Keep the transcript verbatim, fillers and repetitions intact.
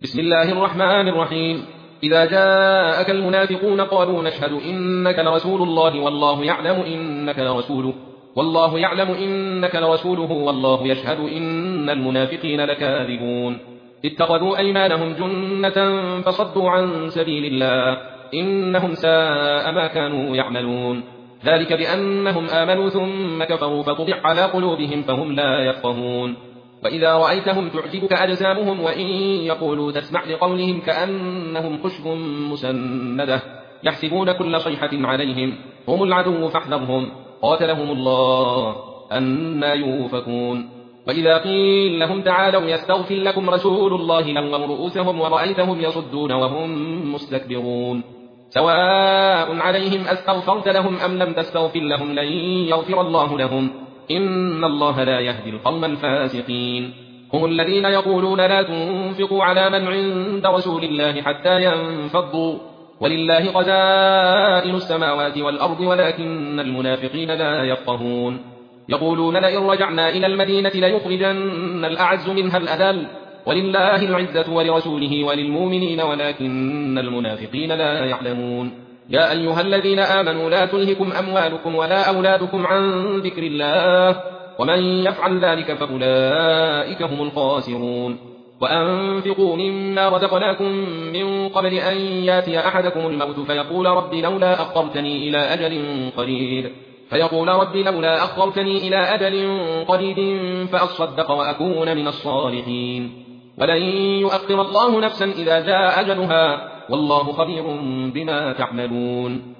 بسم الله الرحمن الرحيم. إذا جاءك المنافقون قالوا نشهد إنك لرسول الله والله يعلم إنك لرسوله والله يعلم إنك لرسوله والله يشهد إن المنافقين لكاذبون. اتخذوا أيمانهم جنة فصدوا عن سبيل الله إنهم ساء ما كانوا يعملون. ذلك بأنهم آمنوا ثم كفروا فطبع على قلوبهم فهم لا يفقهون. وإذا رأيتهم تعجبك أجسامهم وإن يقولوا تسمع لقولهم كأنهم خشب مسندة يحسبون كل صيحة عليهم هم العدو فاحذرهم قاتلهم الله أنى يؤفكون. وإذا قيل لهم تعالوا يستغفر لكم رسول الله لووا رؤوسهم ورأيتهم يصدون وهم مستكبرون. سواء عليهم أستغفرت لهم أم لم تستغفر لهم لن يغفر الله لهم إن الله لا يهدي القوم الفاسقين. هم الذين يقولون لا تنفقوا على من عند رسول الله حتى ينفضوا ولله خزائن السماوات والأرض ولكن المنافقين لا يفقهون. يقولون لئن رجعنا إلى المدينة ليخرجن الأعز منها الأذل ولله العزة ولرسوله وللمؤمنين ولكن المنافقين لا يعلمون. يا أيها الذين آمنوا لا تلهكم أموالكم ولا أولادكم عن ذكر الله ومن يفعل ذلك فأولئك هم الخاسرون. وأنفقوا مما رزقناكم من قبل أن ياتي أحدكم الموت فيقول رب لولا أخرتني إلى أجل قريب فيقول رب لولا أخرتني إلى أجل قريب فأصدق وأكون من الصالحين ولن يؤخر الله نفسا إذا جاء أجلها والله خبير بما تعملون.